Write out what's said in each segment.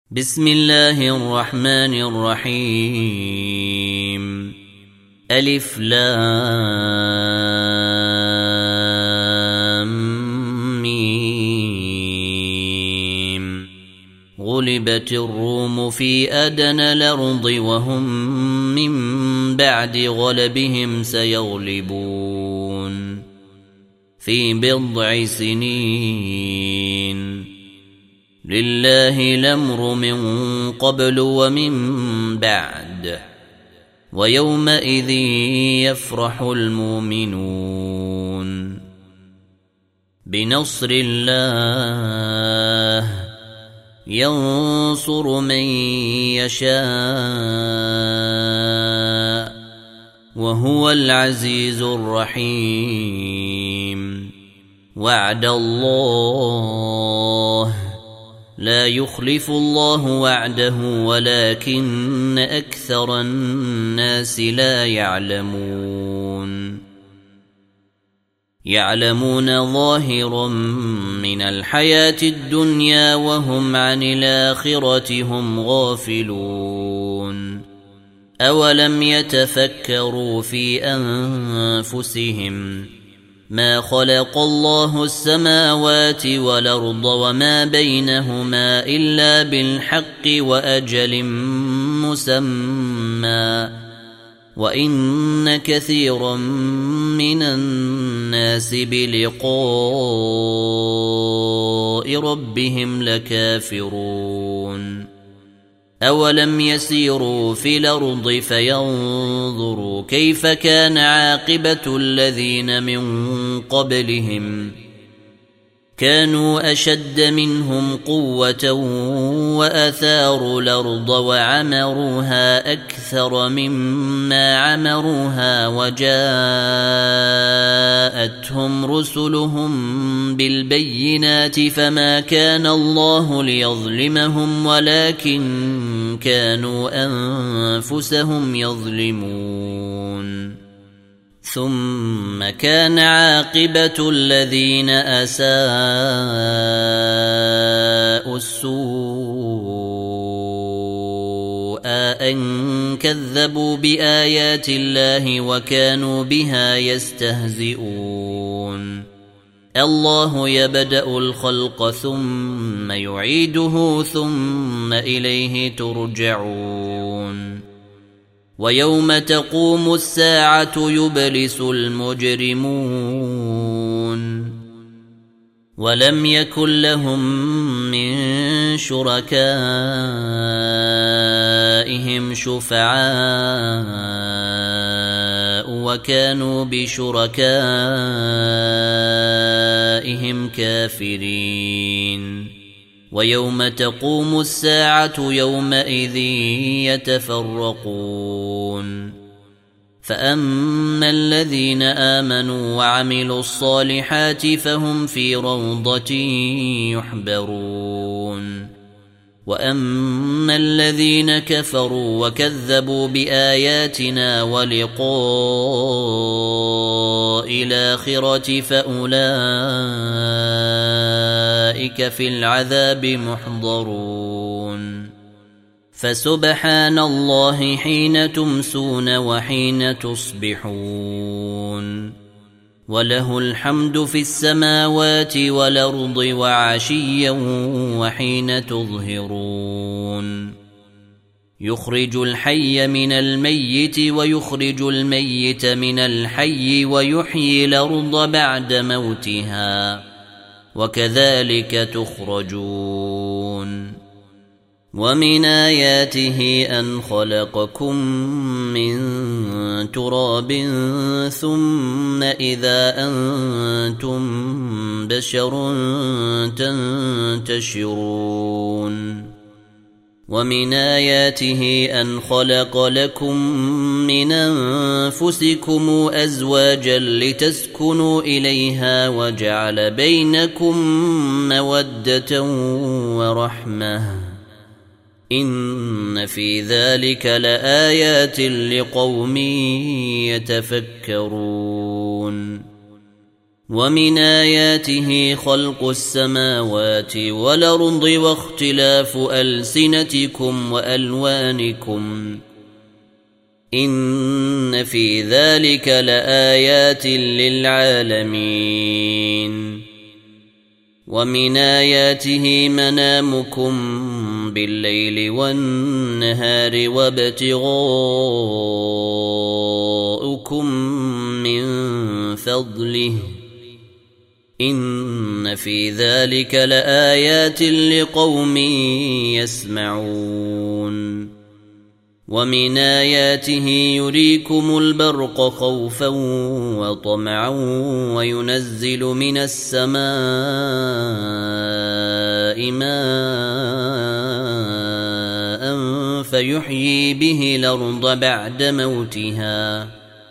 بسم الله الرحمن الرحيم ألف لام ميم غلبت الروم في أدنى الأرض وهم من بعد غلبهم سيغلبون في بضع سنين لله الأمر من قبل ومن بعد ويومئذ يفرح المؤمنون بنصر الله ينصر من يشاء وهو العزيز الرحيم وعد الله لا يخلف الله وعده ولكن أكثر الناس لا يعلمون ظاهرا من الحياة الدنيا وهم عن الآخرة هم غافلون أولم يتفكروا في أنفسهم ما خلق الله السماوات والأرض وما بينهما إلا بالحق وأجل مسمى وإن كثيرا من الناس بلقاء ربهم لكافرون أولم يسيروا في الأرض فينظروا كيف كان عاقبة الذين من قبلهم كانوا أشد منهم قوة وأثاروا الأرض وعمروها أكثر مما عمروها وجاءتهم رسلهم بالبينات فما كان الله ليظلمهم ولكن كانوا أنفسهم يظلمون ثم كان عاقبة الذين أساءوا السوء أن كذبوا بآيات الله وكانوا بها يستهزئون الله يبدأ الخلق ثم يعيده ثم إليه ترجعون ويوم تقوم الساعة يبلس المجرمون ولم يكن لهم من شركائهم شفعاء وكانوا بشركائهم كافرين ويوم تقوم الساعة يومئذ يتفرقون فأما الذين آمنوا وعملوا الصالحات فهم في روضة يحبرون وأما الذين كفروا وكذبوا بآياتنا ولقاء الآخرة فأولئك في العذاب محضرون فسبحان الله حين تمسون وحين تصبحون وله الحمد في السماوات والأرض وعشيا وحين تظهرون يخرج الحي من الميت ويخرج الميت من الحي ويحيي الأرض بعد موتها وكذلك تخرجون ومن آياته أن خلقكم من تراب ثم إذا أنتم بشر تنتشرون ومن آياته أن خلق لكم من أنفسكم أزواجا لتسكنوا إليها وجعل بينكم مودة ورحمة إن في ذلك لآيات لقوم يتفكرون ومن آياته خلق السماوات والأرض واختلاف ألسنتكم وألوانكم إن في ذلك لآيات للعالمين ومن آياته منامكم بالليل والنهار وابتغاؤكم من فضله إن في ذلك لآيات لقوم يسمعون ومن آياته يريكم البرق خوفا وطمعا وينزل من السماء ماء فيحيي به الأرض بعد موتها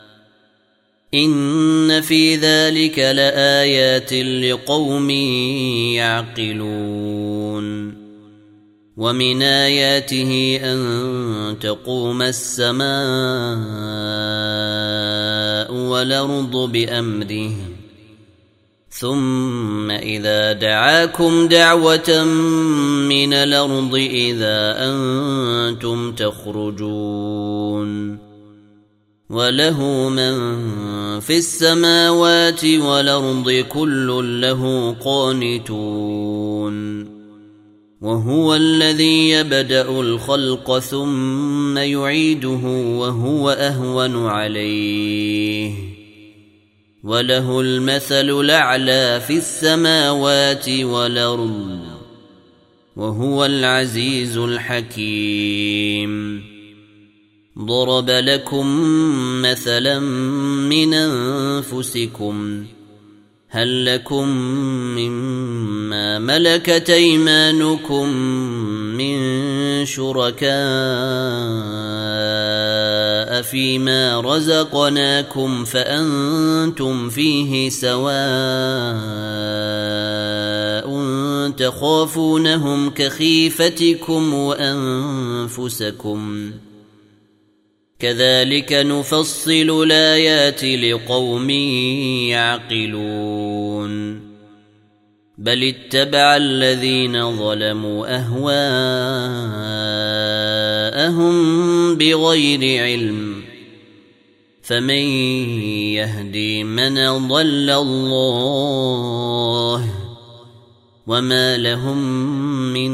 إن في ذلك لآيات لقوم يعقلون ومن آياته أن تقوم السماء والأرض بأمره ثم إذا دعاكم دعوة من الأرض إذا أنتم تخرجون وله من في السماوات والأرض كل له قانتون وهو الذي يبدأ الخلق ثم يعيده وهو أهون عليه وله المثل الأعلى في السماوات والأرض وهو العزيز الحكيم ضرب لكم مثلا من أنفسكم هل لكم مما ملكت أيمانكم من شركاء فيما رزقناكم فأنتم فيه سواء تخافونهم كخيفتكم وأنفسكم كذلك نفصل الآيات لقوم يعقلون بل اتبع الذين ظلموا أهواءهم بغير علم فمن يهدي من ضل الله وما لهم من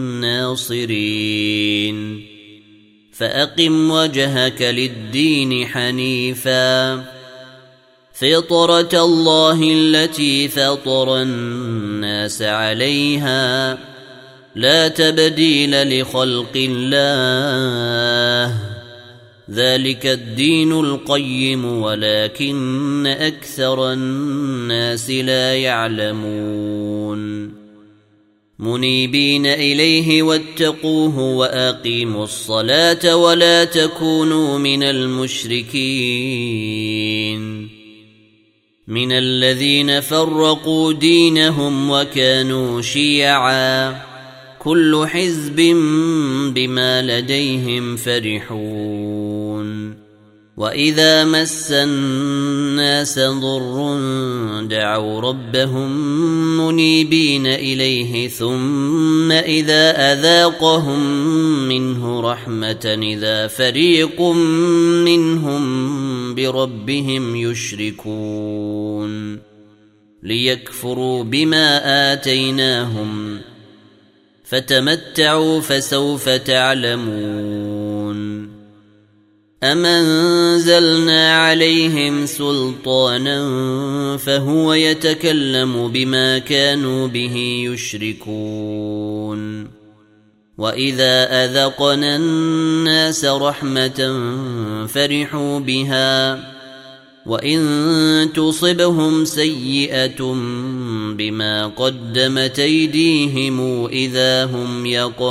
ناصرين فأقم وجهك للدين حنيفا فطرة الله التي فطر الناس عليها لا تبديل لخلق الله ذلك الدين القيم ولكن أكثر الناس لا يعلمون منيبين إليه واتقوه وأقيموا الصلاة ولا تكونوا من المشركين من الذين فرقوا دينهم وكانوا شيعا كل حزب بما لديهم فرحون وإذا مس الناس ضر دعوا ربهم منيبين إليه ثم إذا أذاقهم منه رحمة إذا فريق منهم بربهم يشركون ليكفروا بما آتيناهم فتمتعوا فسوف تعلمون أم أنزلنا عليهم سلطانا فهو يتكلم بما كانوا به يشركون وإذا أذقنا الناس رحمة فرحوا بها وإن تصبهم سيئة بما قدمت أيديهم إذا هم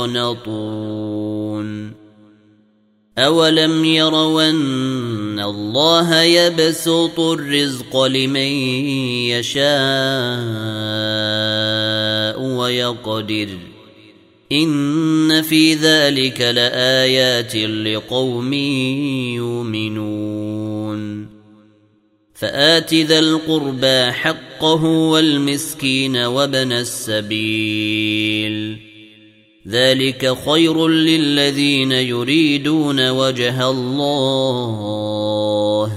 يقنطون أولم يروا أن الله يبسط الرزق لمن يشاء ويقدر إن في ذلك لآيات لقوم يؤمنون فآت ذا القربى حقه والمسكين وابن السبيل ذلك خير للذين يريدون وجه الله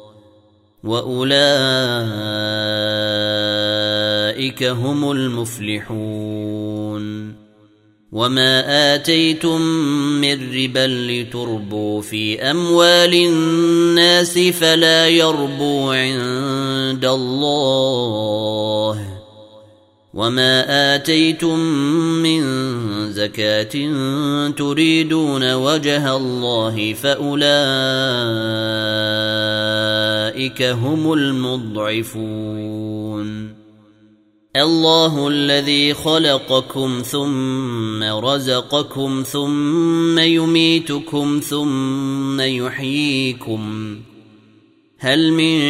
وأولئك هم المفلحون وما آتيتم من ربا لتربوا في أموال الناس فلا يربو عند الله وما آتيتم من زكاة تريدون وجه الله فأولئك هم المضعفون الله الذي خلقكم ثم رزقكم ثم يميتكم ثم يحييكم هل من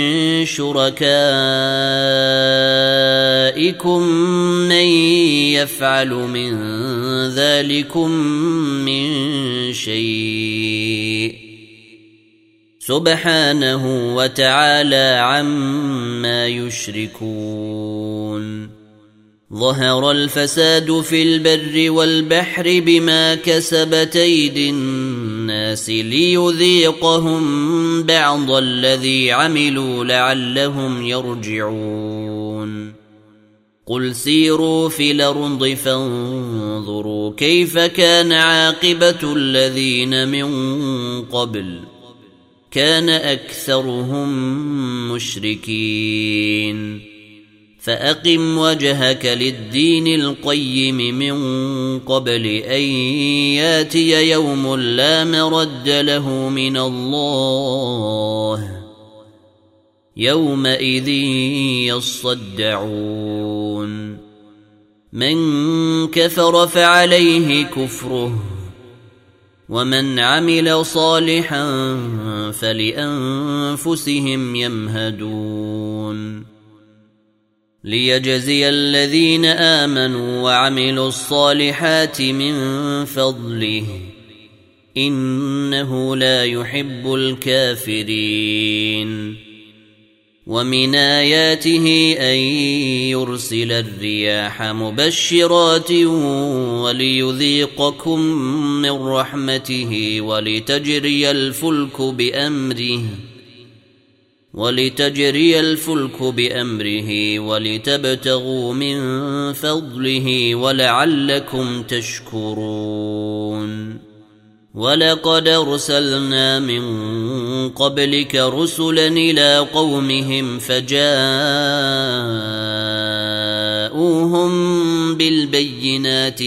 شركائكم من يفعل من ذلكم من شيء سبحانه وتعالى عما يشركون ظهر الفساد في البر والبحر بما كسبت أيدي الناس ليذيقهم بعض الذي عملوا لعلهم يرجعون قل سيروا في الأرض فانظروا كيف كان عاقبة الذين من قبل كان أكثرهم مشركين فأقم وجهك للدين القيم من قبل أن ياتي يوم لا مرد له من الله يومئذ يصدعون من كفر فعليه كفره ومن عمل صالحا فلأنفسهم يمهدون ليجزي الذين آمنوا وعملوا الصالحات من فضله إنه لا يحب الكافرين ومن آياته أن يرسل الرياح مبشرات وليذيقكم من رحمته ولتجري الفلك بأمره ولتبتغوا من فضله ولعلكم تشكرون ولقد أرسلنا من قبلك رسلا إلى قومهم فجاءوهم بالبينات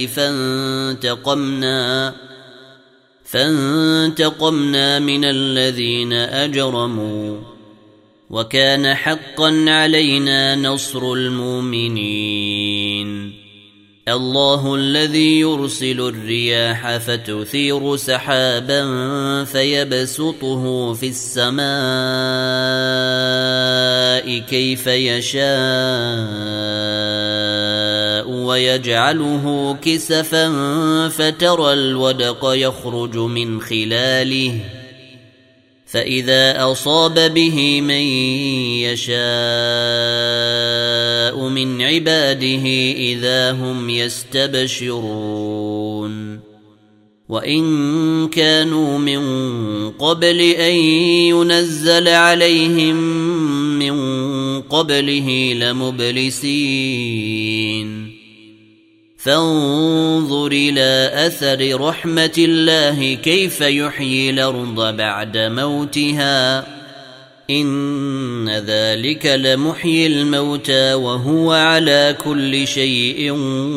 فانتقمنا من الذين أجرموا وكان حقا علينا نصر المؤمنين الله الذي يرسل الرياح فتثير سحابا فيبسطه في السماء كيف يشاء ويجعله كسفا فترى الودق يخرج من خلاله فإذا أصاب به من يشاء من عباده إذا هم يستبشرون وإن كانوا من قبل أن ينزل عليهم من قبله لمبلسين فانظر إلى أثر رحمة الله كيف يحيي الأرض بعد موتها إن ذلك لمحيي الموتى وهو على كل شيء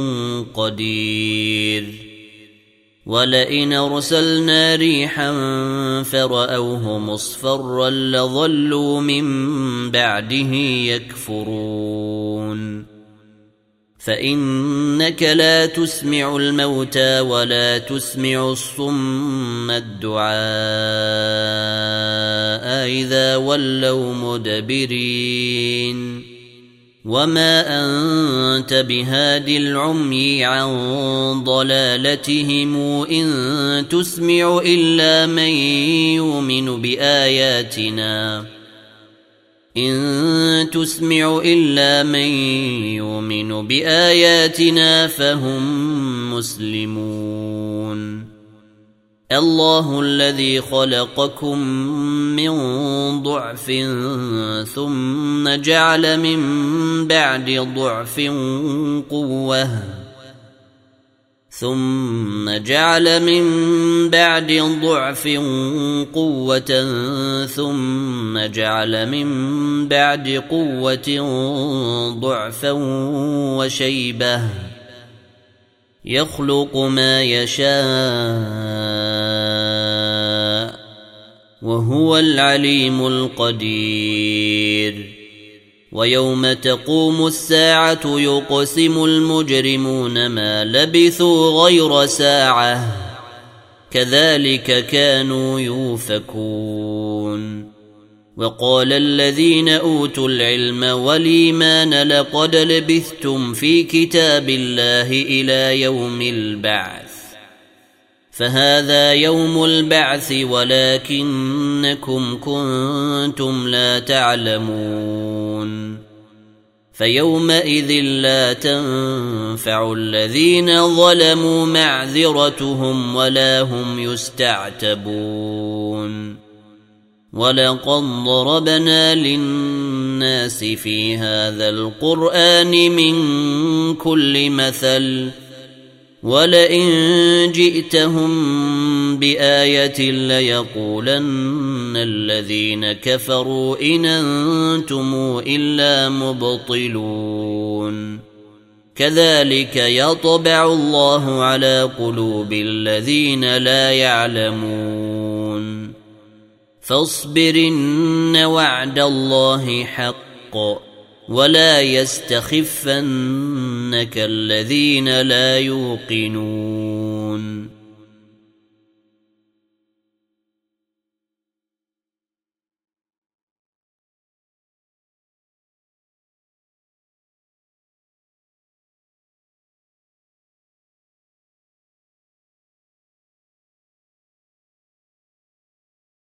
قدير ولئن أرسلنا ريحا فرأوه مصفرا لظلوا من بعده يكفرون فإنك لا تسمع الموتى ولا تسمع الصم الدعاء إذا ولوا مدبرين وما أنت بهاد العمي عن ضلالتهم إن تسمع إلا من يؤمن بآياتنا إن تسمع إلا من يؤمن بآياتنا فهم مسلمون الله الذي خلقكم من ضعف ثم جعل من بعد ضعف قوة ثم جعل من بعد ضعف قوة ثم جعل من بعد قوة ضعفا وشيبة يخلق ما يشاء وهو العليم القدير ويوم تقوم الساعة يقسم المجرمون ما لبثوا غير ساعة كذلك كانوا يؤفكون وقال الذين أوتوا العلم والإيمان لقد لبثتم في كتاب الله إلى يوم البعث فهذا يوم البعث ولكنكم كنتم لا تعلمون فيومئذ لا تنفع الذين ظلموا معذرتهم ولا هم يستعتبون ولقد ضربنا للناس في هذا القرآن من كل مثل ولئن جئتهم بآية ليقولن الذين كفروا إن أنتم إلا مبطلون كذلك يطبع الله على قلوب الذين لا يعلمون فاصبر إن وعد الله حق ولا يستخفنك الذين لا يوقنون